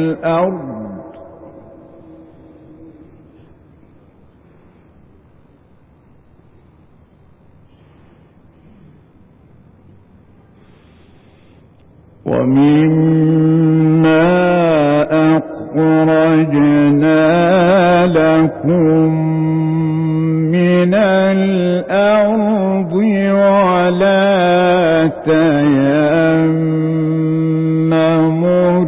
الأرض ومما أخرجنا لكم من الأرض ولا تيمموا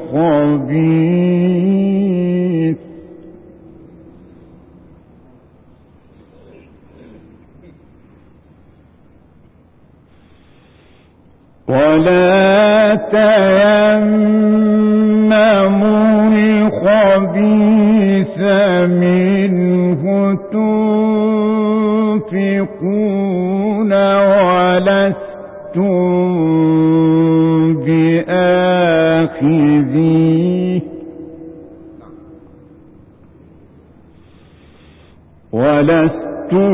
الخبيث منه تنفقون ولستم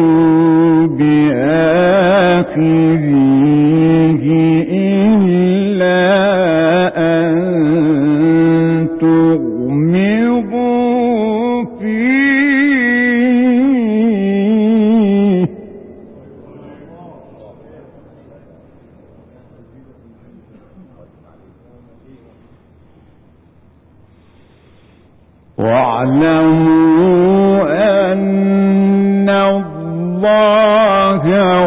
بآخذيه إلا أن تغمضوا فيه واعلموا أن الله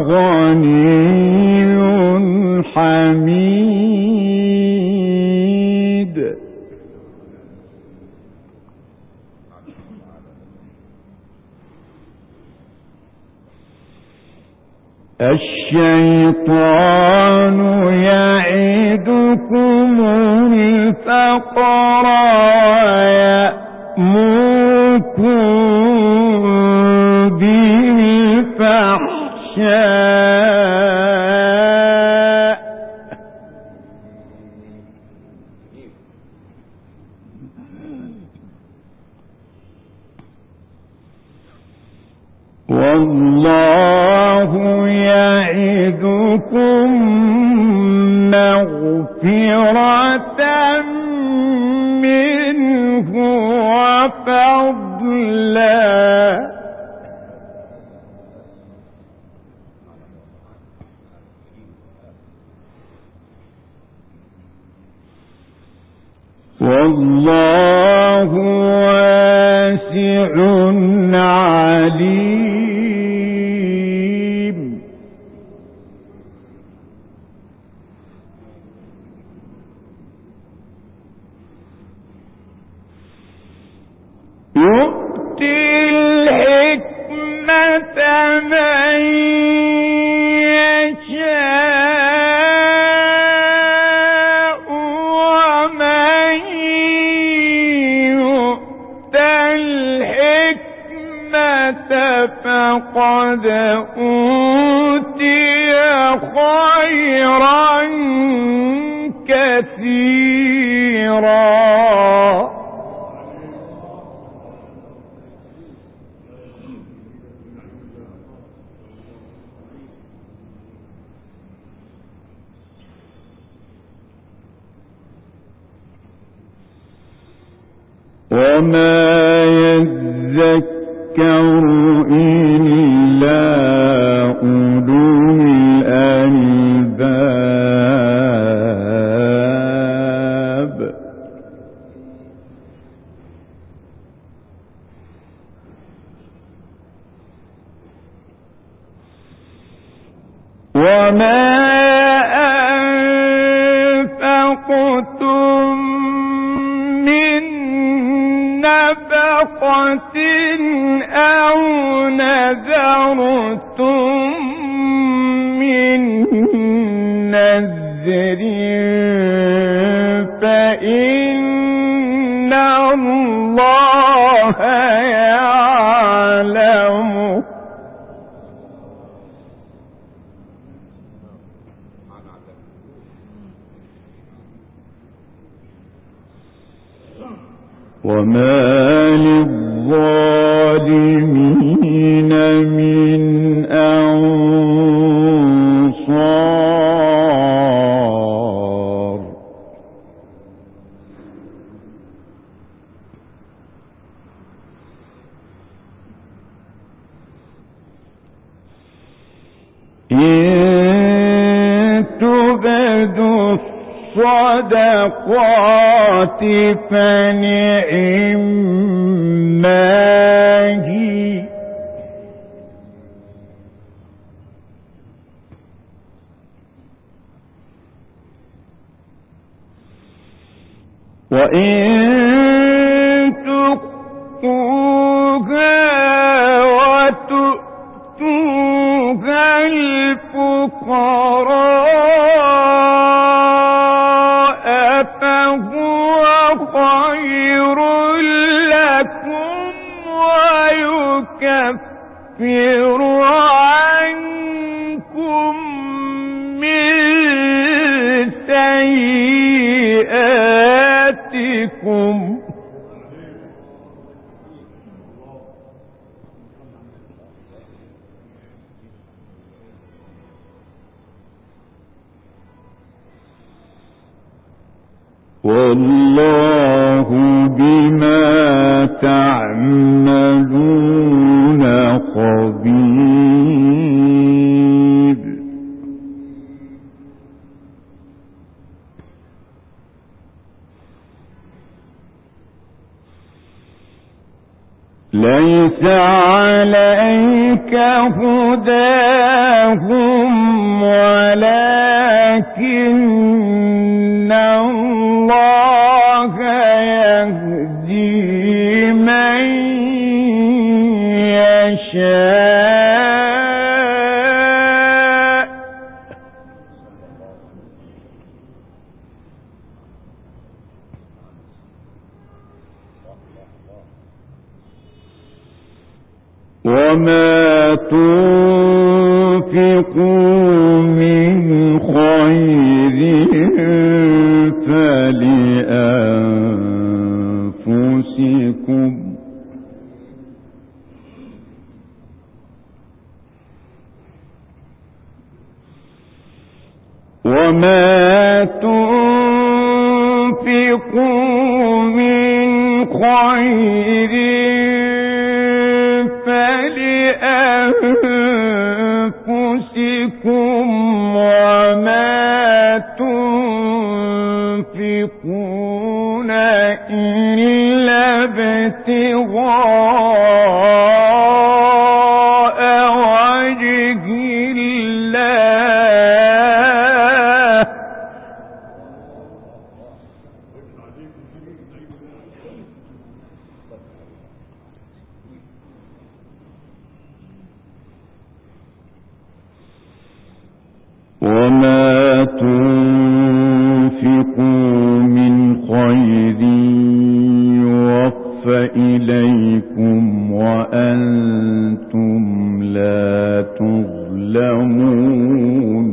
غني حميد الشيطان يعدكم الفقر ويأمركم بالفحشاء والله يعدكم مغفرة منه وفضلا والله واسع عليم يؤتي الحكمة من يشاء ومن يؤت الحكمة فقد أوتي خيرا كثيرا وما يذكر إلا أولو الألباب وما أنفقتم من نفقة أو نذرتم من نذر فإن الله يعلمه وما للظالمين من أنصار الصدقات فنعما هي وإن تخفوها وتؤتوها الفقراء فهو خير لكم ويكفر عنكم من سيئاتكم والله بما تعملون خبير ليس عليك هداهم ولكن الله يهدي من يشاء وما تنفقوا من خير فلأنفسكم وما تنفقوا من خير فلأنفسكم وما تنفقون إلا ابتغاء وجه الله وما تنفقوا من خير يوفى إليكم وأنتم لا تظلمون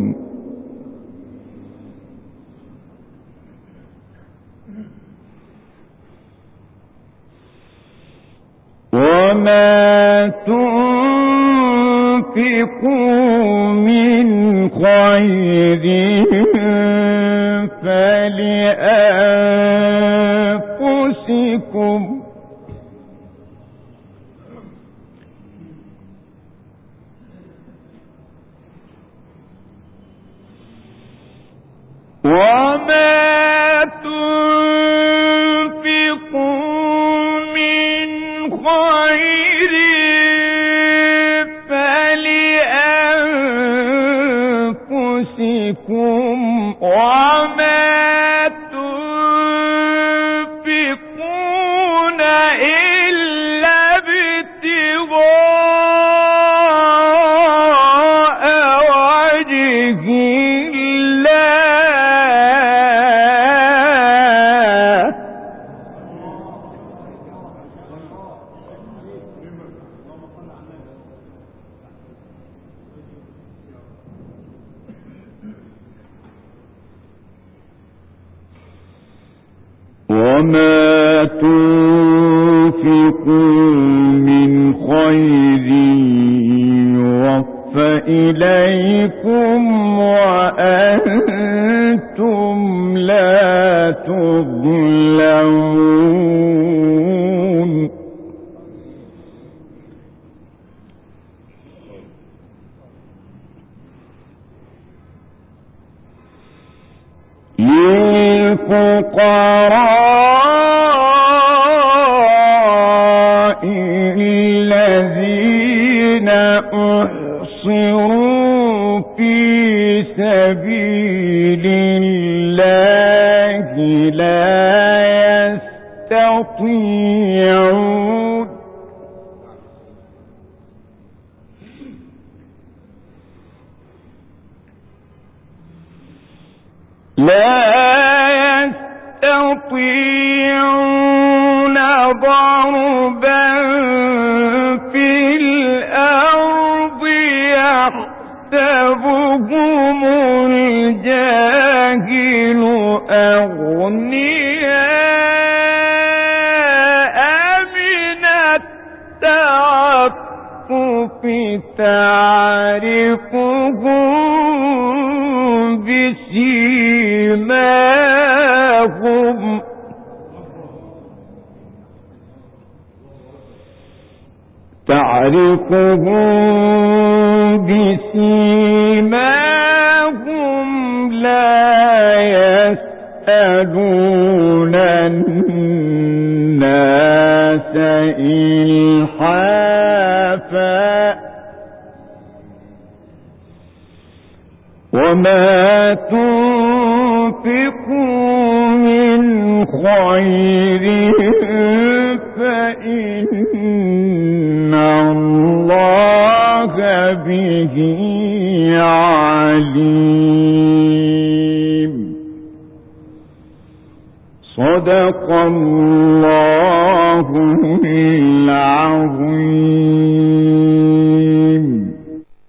وما تنفقوا من خير فلأنفسكم وما تنفقوا من خير فلأنفسكم وما تنفقون إلا ابتغاء وجه الله وما تنفقوا من خير يوفى إليكم وأنتم لا تظلمون يوم للفقراء الذين أحصروا في سبيل الله لا يستطيعون ضربا في الأرض يحسبهم الجاهل أغنياء من التعفف تعرفهم بسيماهم لا يسألون الناس إلحافا وما تنفقوا من خير فإن الله به عليم. صدق الله العظيم.